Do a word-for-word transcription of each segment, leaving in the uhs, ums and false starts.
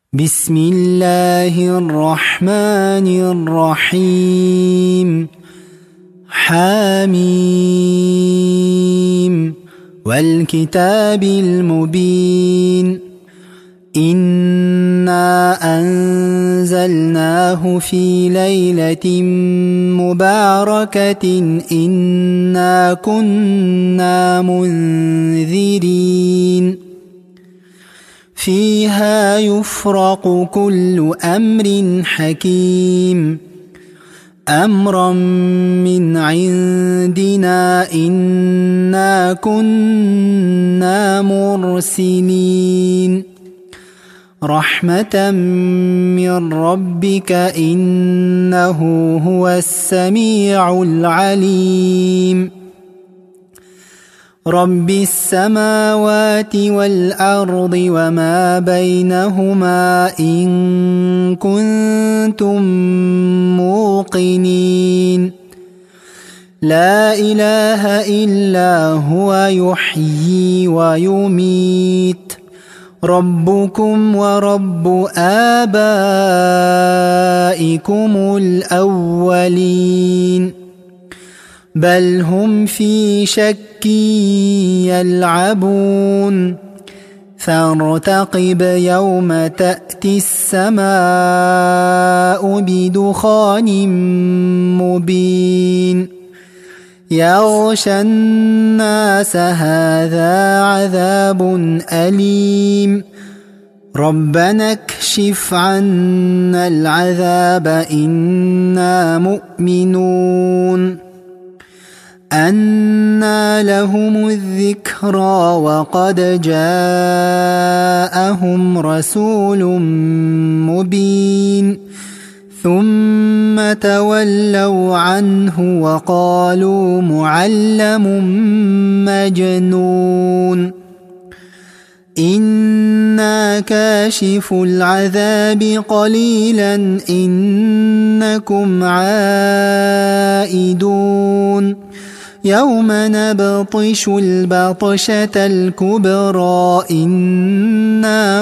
بسم الله الرحمن الرحيم. حاميم والكتاب المبين. إنا أنزلناه في ليلة مباركة إنا كنا منذرين فيها يفرق كل أمر حكيم أمرا من عندنا إنا كنا مرسلين رحمة من ربك إنه هو السميع العليم. رب السماوات والأرض وما بينهما إن كنتم موقنين. لا إله إلا هو يحيي ويميت ربكم ورب آبائكم الأولين بل هم في شك يلعبون فارتقب يوم تأتي السماء بدخان مبين يغشى الناس هذا عذاب أليم ربنا اكشف عنا العذاب إنا مؤمنون. أنى لهم الذكرى وقد جاءهم رسول مبين ثم تولوا عنه وقالوا معلم مجنون. إنا كاشف العذاب قليلا إنكم عائدون يوم نبطش البطشة الكبرى إنا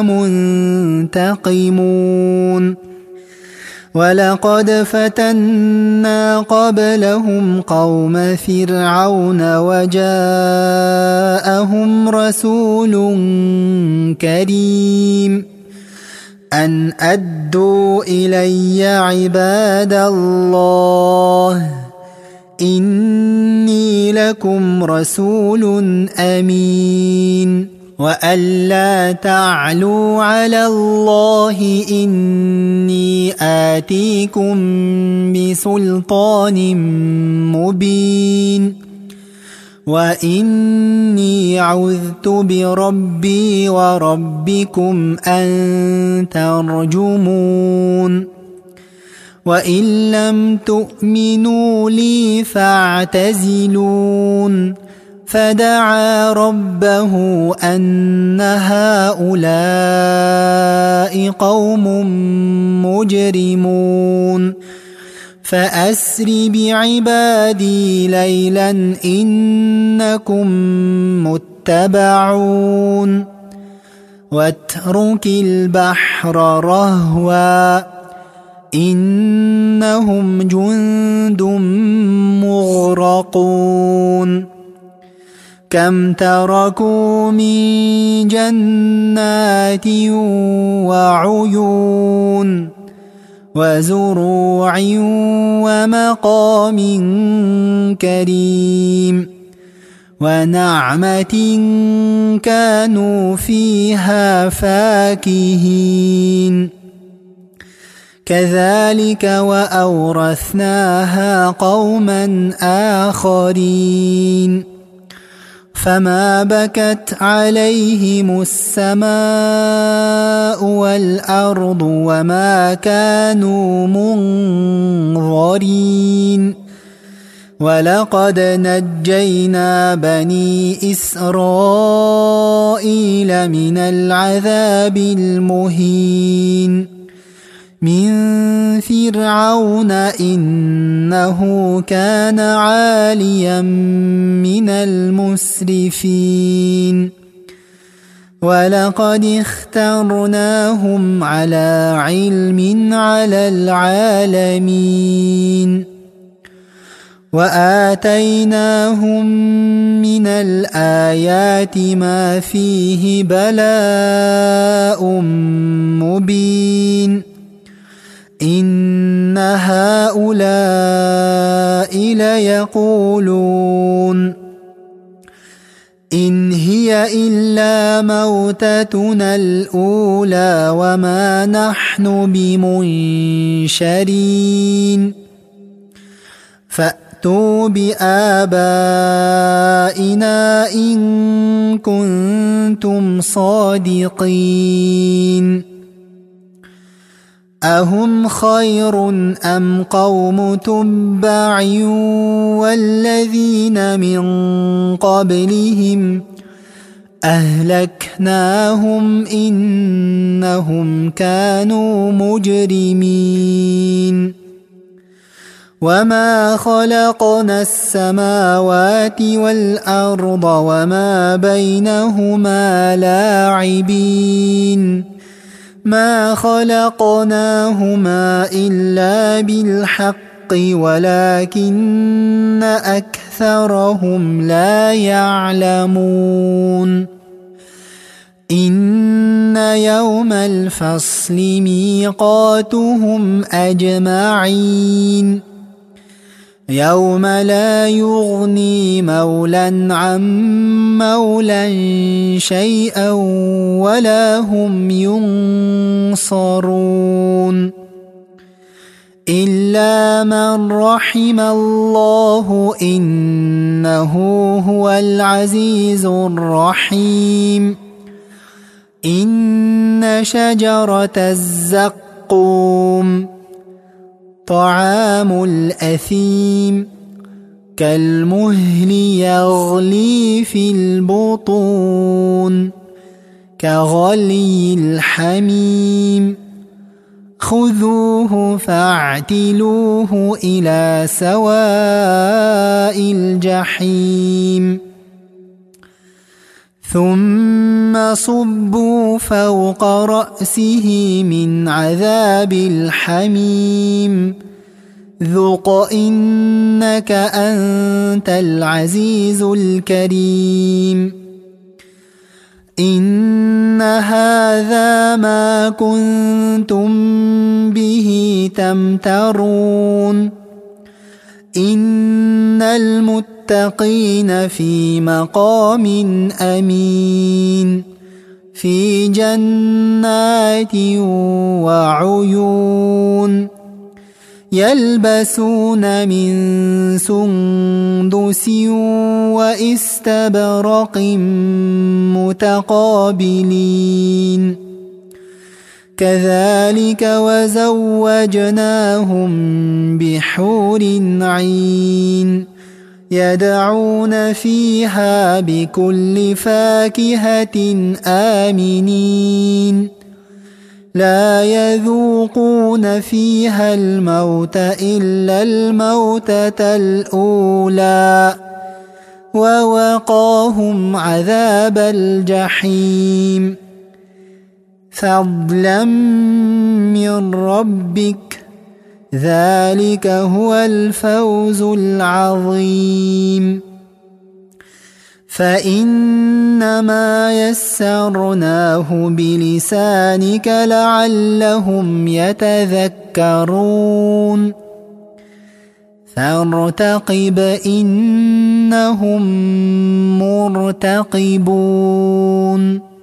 منتقمون. ولقد فتنا قبلهم قوم فرعون وجاءهم رسول كريم أن أدوا إلي عباد الله إني لكم رسول أمين وأن لا تعلوا على الله إني آتيكم بسلطان مبين وإني عذت بربي وربكم أن ترجمون. وإن لم تؤمنوا لي فاعتزلون. فدعا ربه أن هؤلاء قوم مجرمون فأسر بعبادي ليلا إنكم متبعون. واترك البحر رهوا إنهم جند مغرقون. كم تركوا من جنات وعيون وزروع ومقام كريم ونعمة كانوا فيها فاكهين كذلك وأورثناها قوما آخرين. فما بكت عليهم السماء والأرض وما كانوا منظرين. ولقد نجينا بني إسرائيل من العذاب المهين من فرعون إنه كان عاليا من المسرفين ولقد اخترناهم على علم على العالمين وآتيناهم من الآيات ما فيه بلاء مبين إن هؤلاء ليقولون إن هي إلا موتتنا الأولى وما نحن بمنشرين فأتوا بآبائنا إن كنتم صادقين أهم خير أم قوم تبع والذين من قبلهم أهلكناهم إنهم كانوا مجرمين وما خلقنا السماوات والأرض وما بينهما لاعبين ما خلقناهما إلا بالحق ولكن أكثرهم لا يعلمون إن يوم الفصل ميقاتهم أجمعين يوم لا يغني مولى عن مولى شيئا ولا هم ينصرون إلا من رحم الله إنه هو العزيز الرحيم إن شجرة الزقوم طعام الأثيم كالمهل يغلي في البطون كغلي الحميم خذوه فاعتلوه إلى سواء الجحيم ثم صبوا فوق رأسه من عذاب الحميم ذق إنك أنت العزيز الكريم إن هذا ما كنتم به تمترون إن المتقين في مقام أمين في جنات وعيون يلبسون من سندس وإستبرق متقابلين كذلك وزوجناهم بحور عين يدعون فيها بكل فاكهة آمنين لا يذوقون فيها الموت إلا الموتة الأولى ووقاهم عذاب الجحيم فضلا من ربك ذلك هو الفوز العظيم فإنما يسرناه بلسانك لعلهم يتذكرون فارتقب إنهم مرتقبون